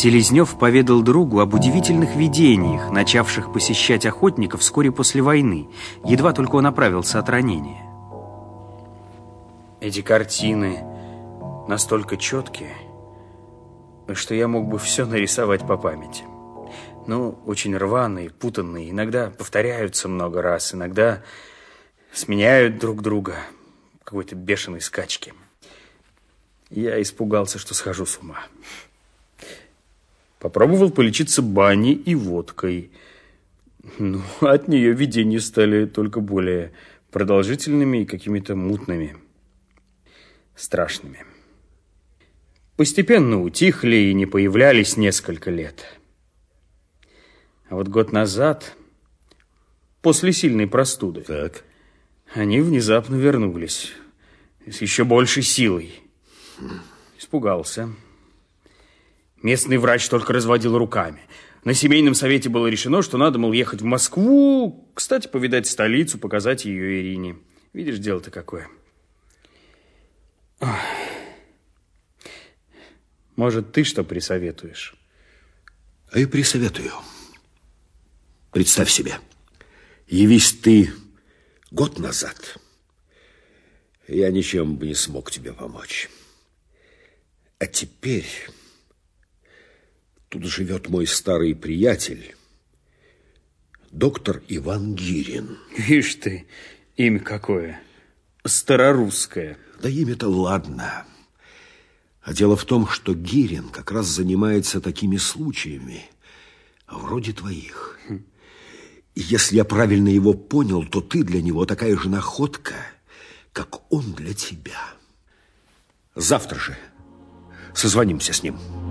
Селезнев поведал другу об удивительных видениях, начавших посещать охотников вскоре после войны, едва только он оправился от ранения. Эти картины настолько четкие, что я мог бы все нарисовать по памяти. Ну, очень рваные, путанные, иногда повторяются много раз, иногда сменяют друг друга в какой-то бешеной скачке. Я испугался, что схожу с ума. Попробовал полечиться баней и водкой. Ну, от нее видения стали только более продолжительными и какими-то мутными, страшными. Постепенно утихли и не появлялись несколько лет. А вот год назад, после сильной простуды, они внезапно вернулись с еще большей силой. Испугался. Местный врач только разводил руками. На семейном совете было решено, что надо, мол, ехать в Москву, кстати, повидать столицу, показать ее Ирине. Видишь, дело-то какое. Ой. Может, ты что присоветуешь? А я присоветую. Представь себе, явись ты год назад, я ничем бы не смог тебе помочь. А теперь тут живет мой старый приятель, доктор Иван Гирин. Ишь ты, имя какое, старорусское. Да имя-то ладно. А дело в том, что Гирин как раз занимается такими случаями, вроде твоих. И если я правильно его понял, то ты для него такая же находка, как он для тебя. Завтра же созвонимся с ним.